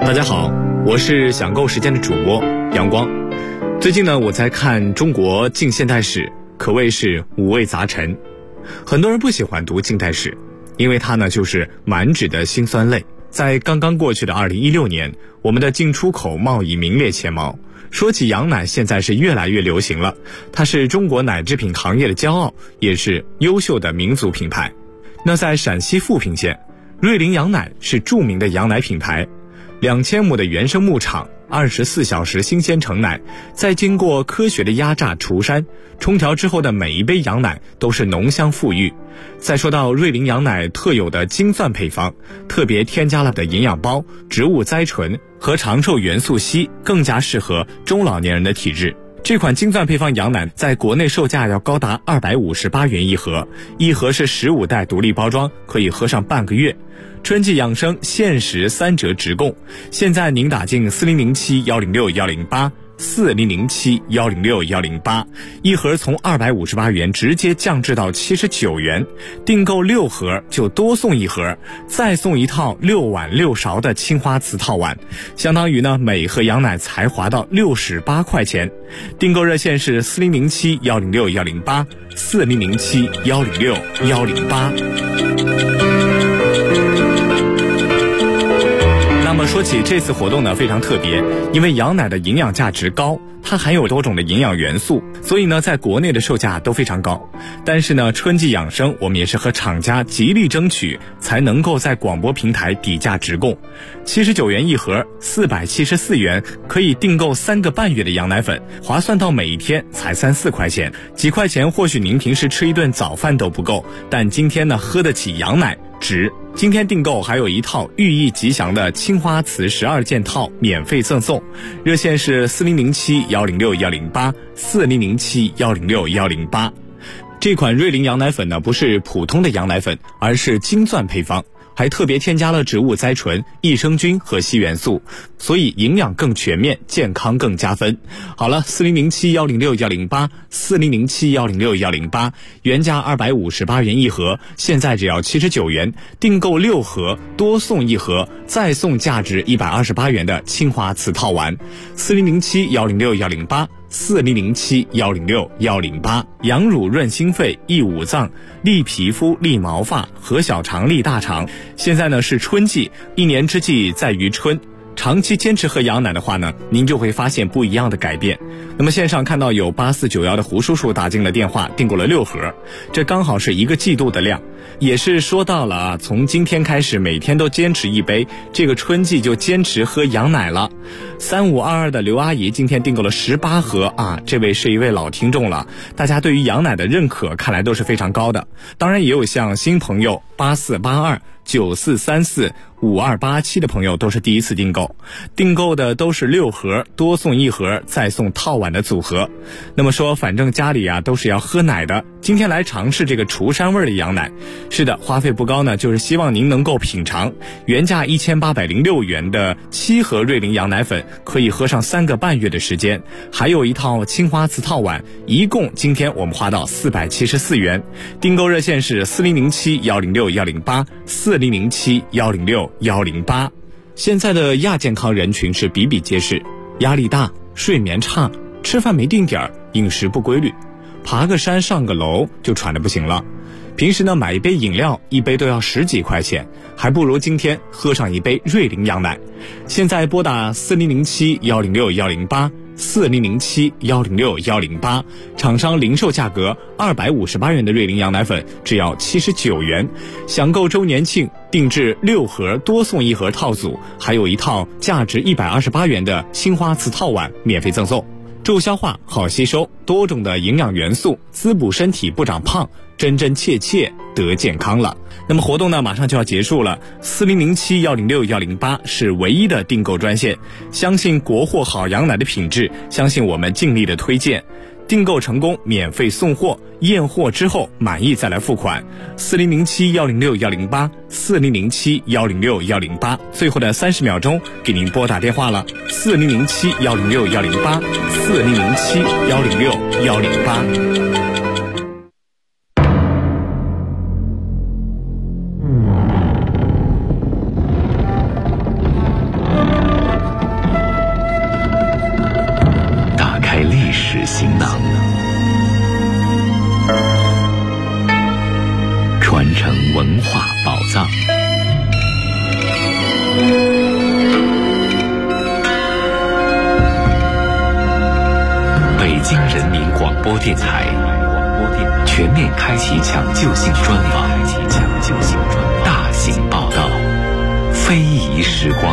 大家好，我是享购时间的主播阳光。最近呢，我在看中国近现代史，可谓是五味杂陈。很多人不喜欢读近代史，因为它呢就是满纸的辛酸泪。在刚刚过去的2016年，我们的进出口贸易名列前茅。说起羊奶，现在是越来越流行了，它是中国奶制品行业的骄傲，也是优秀的民族品牌。那在陕西富平县，瑞麟羊奶是著名的羊奶品牌，2000亩的原生牧场，24小时新鲜成奶，再经过科学的压榨除膻冲调之后的每一杯羊奶都是浓香馥郁。再说到瑞麟羊奶特有的金钻配方，特别添加了的营养包、植物甾醇和长寿元素硒，更加适合中老年人的体质。这款金钻配方羊奶在国内售价要高达258元一盒，一盒是15袋独立包装，可以喝上半个月。春季养生限时3折直供，现在您打进4007106108 4007106108，一盒从258元直接降至到79元，订购6盒就多送一盒，再送一套6碗6勺的青花瓷套碗，相当于呢每盒羊奶才划到68块钱。订购热线是4007106108 4007106108。那么说起这次活动呢，非常特别，因为羊奶的营养价值高，它含有多种的营养元素，所以呢在国内的售价都非常高。但是呢春季养生，我们也是和厂家极力争取，才能够在广播平台底价直供，79元一盒，474元可以订购3个半月的羊奶粉，划算到每一天才3、4块钱，几块钱或许您平时吃一顿早饭都不够，但今天呢喝得起羊奶值。今天订购还有一套寓意吉祥的青花瓷12件套免费赠送，热线是4007106108 4007106108。这款瑞麟羊奶粉呢不是普通的羊奶粉，而是金钻配方，还特别添加了植物甾醇、益生菌和硒元素，所以营养更全面，健康更加分。好了，4007106108 4007106108，原价258元一盒，现在只要79元，订购6盒多送一盒，再送价值128元的青花瓷套碗。4007106108 4007106108，羊乳润心肺、益五脏、利皮肤、利毛发，和小肠、利大肠。现在呢是春季，一年之计在于春，长期坚持喝羊奶的话呢，您就会发现不一样的改变。那么线上看到有8491的胡叔叔打进了电话，订购了6盒，这刚好是1个季度的量，也是说到了啊，从今天开始每天都坚持一杯，这个春季就坚持喝羊奶了。3522的刘阿姨今天订购了18盒啊，这位是一位老听众了，大家对于羊奶的认可看来都是非常高的。当然也有像新朋友8482 9434 5287的朋友都是第一次订购，订购的都是6盒多送1盒再送套碗的组合。那么说反正家里啊都是要喝奶的，今天来尝试这个除膻味的羊奶。是的，花费不高呢，就是希望您能够品尝。原价1806元的7盒瑞麟羊奶粉可以喝上3个半月的时间，还有一套青花瓷套碗，一共今天我们花到474元。订购热线是4007106108 4007106108。现在的亚健康人群是比比皆是，压力大、睡眠差、吃饭没定点、饮食不规律，爬个山上个楼就喘得不行了。平时呢买一杯饮料，一杯都要10几块钱，还不如今天喝上一杯瑞麟羊奶。现在拨打4007106108 4007106108，厂商零售价格258元的瑞麟羊奶粉只要79元。享购周年庆定制6盒多送1盒套组，还有一套价值128元的青花瓷套碗免费赠送。助消化、好吸收，多种的营养元素，滋补身体不长胖，真真切切得健康了。那么活动呢马上就要结束了，4007106108是唯一的订购专线，相信国货好羊奶的品质，相信我们尽力的推荐。订购成功免费送货，验货之后满意再来付款。4007106108 4007106108，最后的30秒钟给您拨打电话了，4007106108 4007106108。 藏。北京人民广播电台全面开启抢救性专访，大型报道，非遗时光。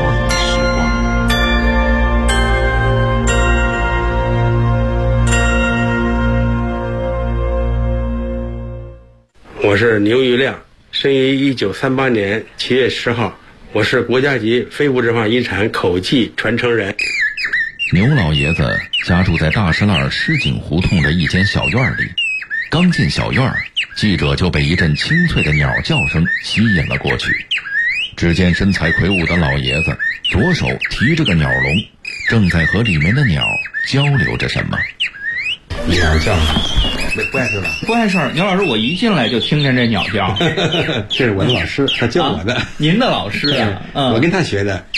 我是牛玉亮，生于1938年7月10号，我是国家级非物质文化遗产口技传承人。 牛老爷子家住在大石栏狮井胡同的一间小院里，刚进小院，记者就被一阵清脆的鸟叫声吸引了过去。只见身材魁梧的老爷子左手提着个鸟笼，正在和里面的鸟交流着什么。 鸟叫不碍事吧？ 不碍事。牛老师，我一进来就听见这鸟叫。 这是我的老师，他教我的。 您的老师啊？ 我跟他学的。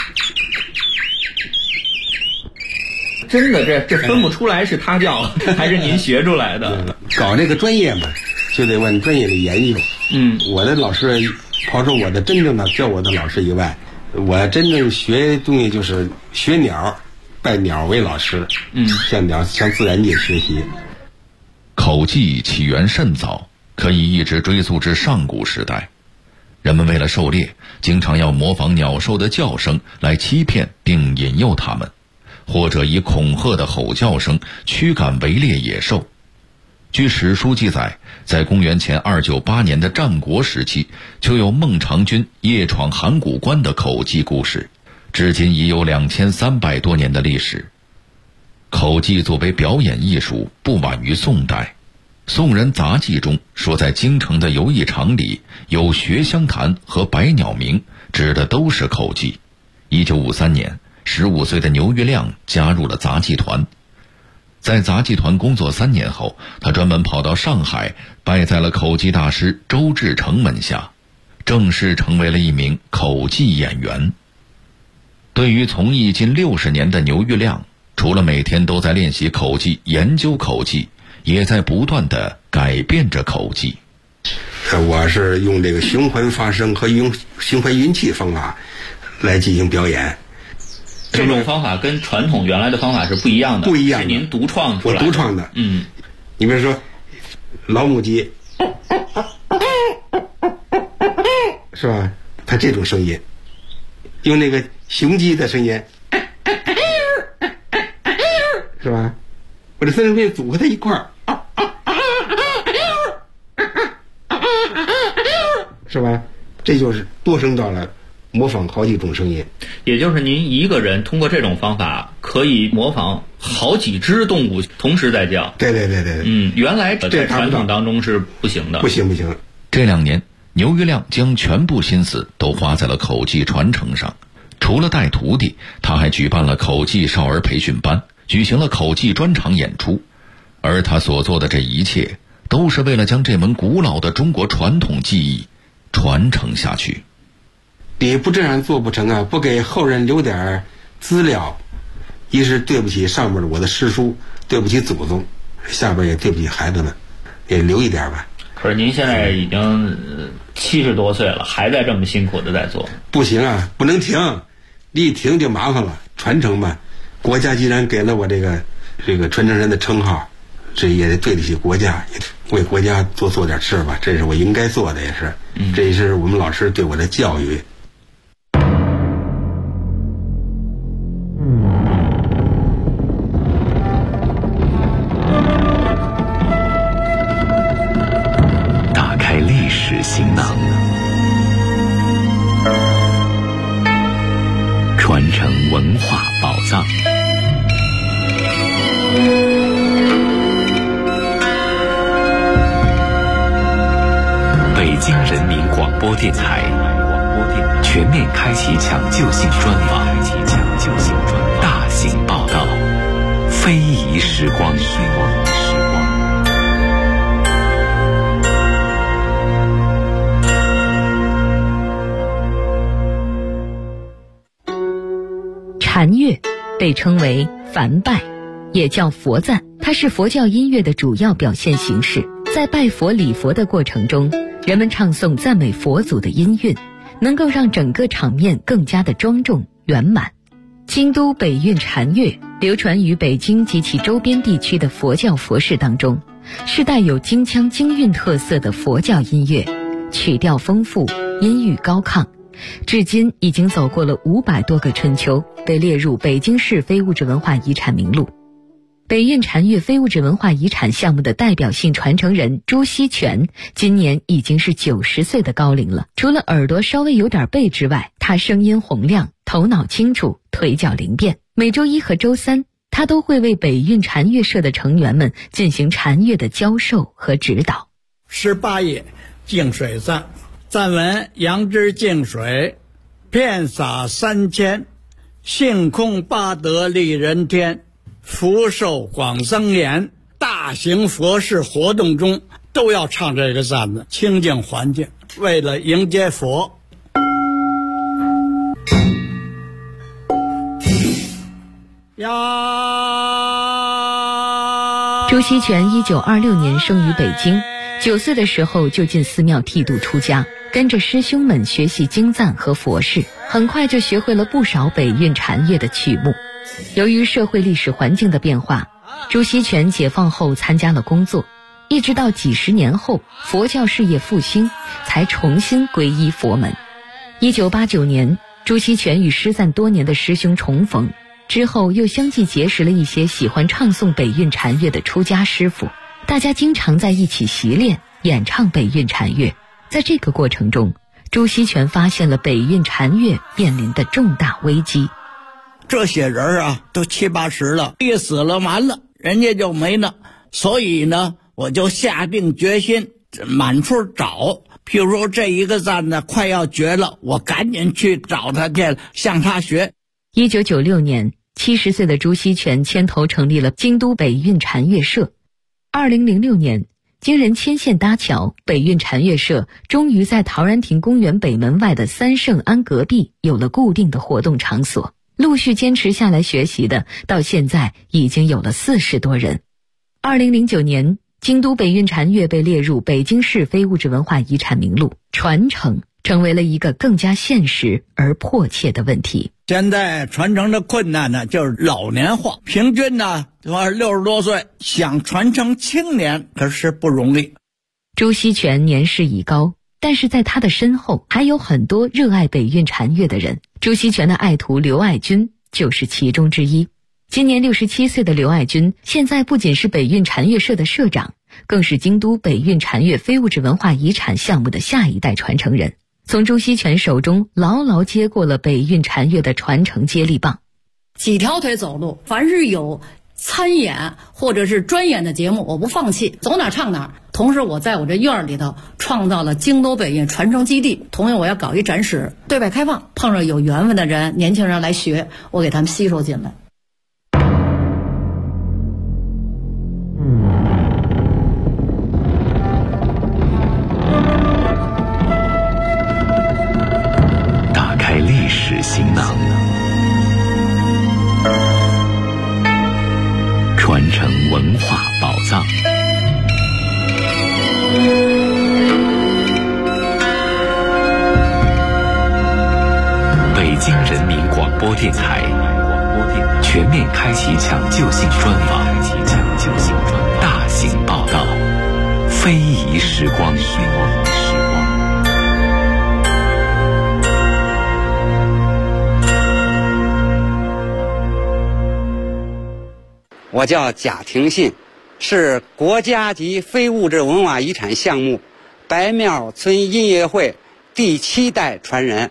真的，这分不出来是他教还是您学出来的。 搞这个专业嘛，就得往专业里研究。我的老师，刨出我的真正的教我的老师以外，我真正学东西就是学鸟，拜鸟为老师。向自然界学习。 口技起源甚早，可以一直追溯至上古时代。人们为了狩猎，经常要模仿鸟兽的叫声来欺骗并引诱它们，或者以恐吓的吼叫声驱赶围猎野兽。据史书记载，在公元前298年的战国时期，就有孟尝君夜闯函谷关的口技故事，至今已有2300多年的历史。口技作为表演艺术，不晚于宋代。宋人杂记中说，在京城的游艺场里有学香坛和百鸟鸣，指的都是口技。1953年，15岁的牛玉亮加入了杂技团。在杂技团工作3年后，他专门跑到上海，拜在了口技大师周志成门下，正式成为了一名口技演员。对于从艺近60年的牛玉亮，除了每天都在练习口技、研究口技，也在不断地改变着口技。 我是用这个循环发声和用循环运气方法来进行表演。 这种方法跟传统原来的方法是不一样的， 不一样的， 是您独创出来的。 我独创的。你比如说老母鸡，是吧？它这种声音，用那个雄鸡的声音，是吧？我这三声变组合在一块儿，是吧？这就是多声道了，模仿好几种声音。 也就是您一个人通过这种方法可以模仿好几只动物同时在叫。 对。 原来在传统当中是不行的。 不行。 这2年，牛玉亮将全部心思都花在了口技传承上。除了带徒弟，他还举办了口技少儿培训班，举行了口技专场演出。而他所做的这一切，都是为了将这门古老的中国传统技艺传承下去。 你不这样做不成啊！不给后人留点资料，一是对不起上面的我的师叔，对不起祖宗，下边也对不起孩子们，也留一点吧。 可是您现在已经70多岁了，还在这么辛苦的在做。 不行啊，不能停，你一停就麻烦了。传承吧，国家既然给了我这个传承人的称号，这也得对得起国家，也为国家多做点事吧，这是我应该做的，也是，这也是我们老师对我的教育。 打开历史行囊，传承文化宝藏。北京人民广播电台全面开启抢救性专访，大型报道，非遗时光。 禅乐被称为梵拜，也叫佛赞，它是佛教音乐的主要表现形式。在拜佛礼佛的过程中， 人们唱诵赞美佛祖的音韵，能够让整个场面更加的庄重圆满。京都北韵禅乐流传于北京及其周边地区的佛教佛事当中，是带有京腔京韵特色的佛教音乐，曲调丰富，音域高亢，至今已经走过了500多个春秋，被列入北京市非物质文化遗产名录。北韵禅乐非物质文化遗产项目的代表性传承人朱锡全今年已经是90岁的高龄了。除了耳朵稍微有点背之外，他声音洪亮，头脑清楚，腿脚灵便。每周一和周三，他都会为北韵禅乐社的成员们进行禅乐的教授和指导。 18页净水赞，赞文：杨枝净水，遍洒3000，性空八德利人天，福寿广增延。大型佛事活动中都要唱这个赞子，清净环境，为了迎接佛。 朱锡全1926年生于北京，9岁的时候就进寺庙剃度出家，跟着师兄们学习经赞和佛事，很快就学会了不少北韵禅乐的曲目。由于社会历史环境的变化，朱锡全解放后参加了工作，一直到几十年后佛教事业复兴，才重新皈依佛门。1989年，朱锡全与失散多年的师兄重逢，之后又相继结识了一些喜欢唱诵北韵禅乐的出家师傅，大家经常在一起习练演唱北韵禅乐。在这个过程中，朱锡全发现了北韵禅乐面临的重大危机。 这些人啊，都70、80了，一死了完了，人家就没了。所以呢，我就下定决心满处找。譬如说这一个赞呢快要绝了，我赶紧去找他去，向他学。 1996年，70岁的朱锡全牵头成立了京都北韵禅乐社。2006年，经人牵线搭桥，北韵禅乐社终于在陶然亭公园北门外的三圣庵隔壁有了固定的活动场所。陆续坚持下来学习的，到现在已经有了40多人。2009年，京都北韵禅乐被列入北京市非物质文化遗产名录，传承成为了一个更加现实而迫切的问题。 现在传承的困难呢，就是老年化，平均呢60多岁，想传承青年可是不容易。 朱锡全年事已高，但是在他的身后还有很多热爱北韵禅乐的人。朱锡全的爱徒刘爱军就是其中之一。今年67岁的刘爱军，现在不仅是北韵禅乐社的社长，更是京都北韵禅乐非物质文化遗产项目的下一代传承人，从朱锡全手中牢牢接过了北韵禅乐的传承接力棒。 几条腿走路，凡是有参演或者是专演的节目，我不放弃，走哪唱哪。同时我在我这院里头创造了京都北韵传承基地，同样我要搞一展示，对外开放，碰上有缘分的人，年轻人来学，我给他们吸收进来。 打开历史行囊，传承文化宝藏。北京人民广播电台全面开启抢救性专访，大型报道，非遗时光。 我叫贾廷信，是国家级非物质文化遗产项目白庙村音乐会第7代传人。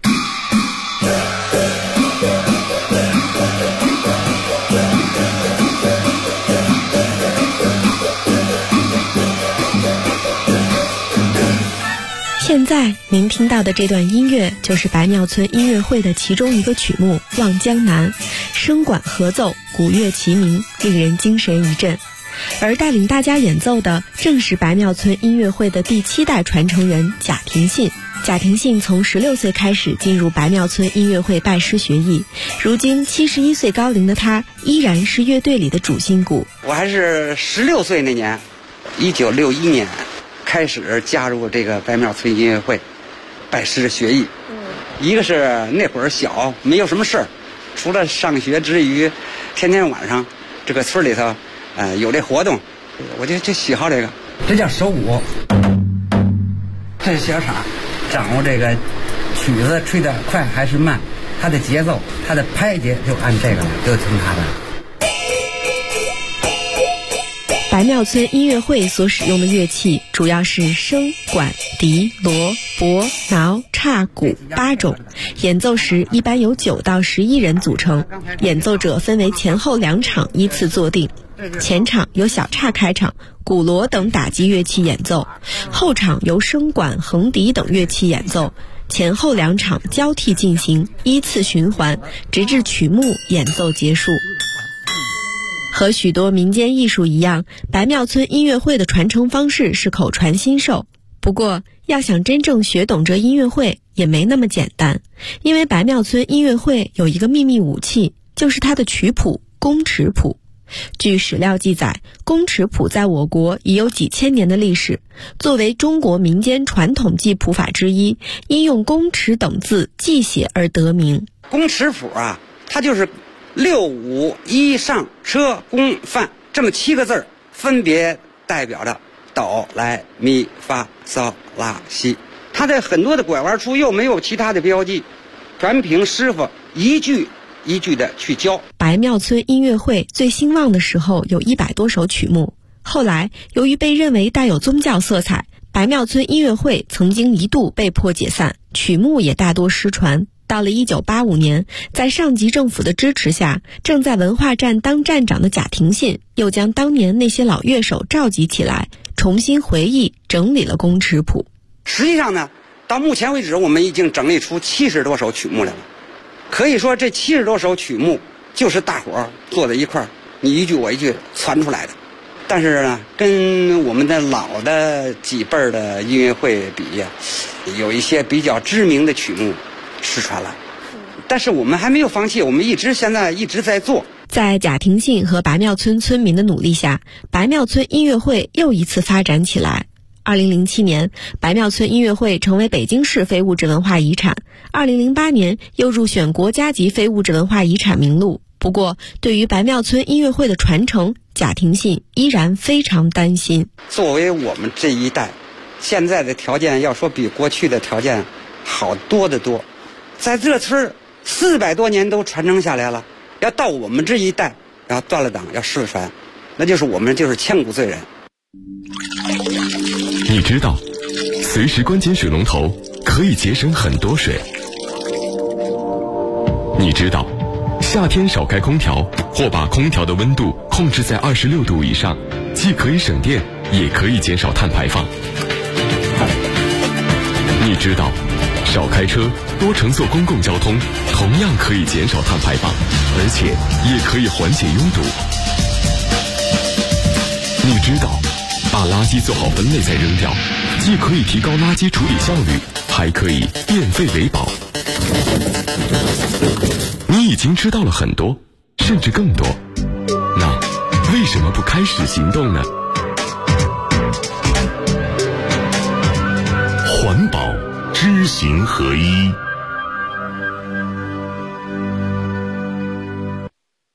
现在您听到的这段音乐就是白庙村音乐会的其中一个曲目《望江南》，声管合奏，鼓乐齐鸣，令人精神一振。而带领大家演奏的正是白庙村音乐会的第7代传承人贾廷信。贾廷信从16岁开始进入白庙村音乐会拜师学艺，如今71岁高龄的他依然是乐队里的主心骨。 我还是16岁那年，1961年开始加入这个白庙村音乐会，拜师学艺。一个是那会儿小，没有什么事儿，除了上学之余，天天晚上这个村里头，有这活动，我就喜好这个。这叫手鼓，这是小傻，掌握这个曲子吹得快还是慢，它的节奏，它的拍节就按这个了，就听它的。 白庙村音乐会所使用的乐器主要是笙、管、笛、锣、钹、挠、叉、鼓8种，演奏时一般由9到11人组成，演奏者分为前后2场依次坐定，前场由小叉开场，鼓锣等打击乐器演奏，后场由笙管、横笛等乐器演奏，前后2场交替进行，依次循环，直至曲目演奏结束。和许多民间艺术一样，白庙村音乐会的传承方式是口传心授。不过，要想真正学懂这音乐会也没那么简单，因为白庙村音乐会有一个秘密武器，就是它的曲谱宫尺谱。据史料记载，宫尺谱在我国已有几千年的历史，作为中国民间传统记谱法之一，因用宫尺等字记写而得名。 宫尺谱啊，它就是6、5、1上车宫范这么7个字，分别代表着哆来咪发嗦拉西。它在很多的拐弯处又没有其他的标记，全凭师傅一句一句的去教。 白庙村音乐会最兴旺的时候有100多首曲目，后来由于被认为带有宗教色彩，白庙村音乐会曾经一度被迫解散，曲目也大多失传。到了1985年，在上级政府的支持下，正在文化站当站长的贾廷信又将当年那些老乐手召集起来，重新回忆整理了宫尺谱。 实际上呢，到目前为止我们已经整理出70多首曲目来了，可以说这70多首曲目就是大伙儿坐在一块儿，你一句我一句传出来的。但是呢，跟我们的老的几辈儿的音乐会比呀，有一些比较知名的曲目失传了，但是我们还没有放弃，我们现在一直在做。 在贾廷信和白庙村村民的努力下，白庙村音乐会又一次发展起来。2007年，白庙村音乐会成为北京市非物质文化遗产，2008年又入选国家级非物质文化遗产名录。不过，对于白庙村音乐会的传承，贾廷信依然非常担心。 作为我们这一代，现在的条件要说比过去的条件好多得多。在这村400多年都传承下来了，要到我们这一代，然后断了档要失传，那就是我们就是千古罪人。 你知道，随时关紧水龙头可以节省很多水。你知道，夏天少开空调或把空调的温度控制在26度以上，既可以省电，也可以减少碳排放。你知道，少开车，多乘坐公共交通，同样可以减少碳排放，而且也可以缓解拥堵。你知道，把垃圾做好分类再扔掉，既可以提高垃圾处理效率，还可以变废为宝。你已经知道了很多，甚至更多，那为什么不开始行动呢？环保知行合一。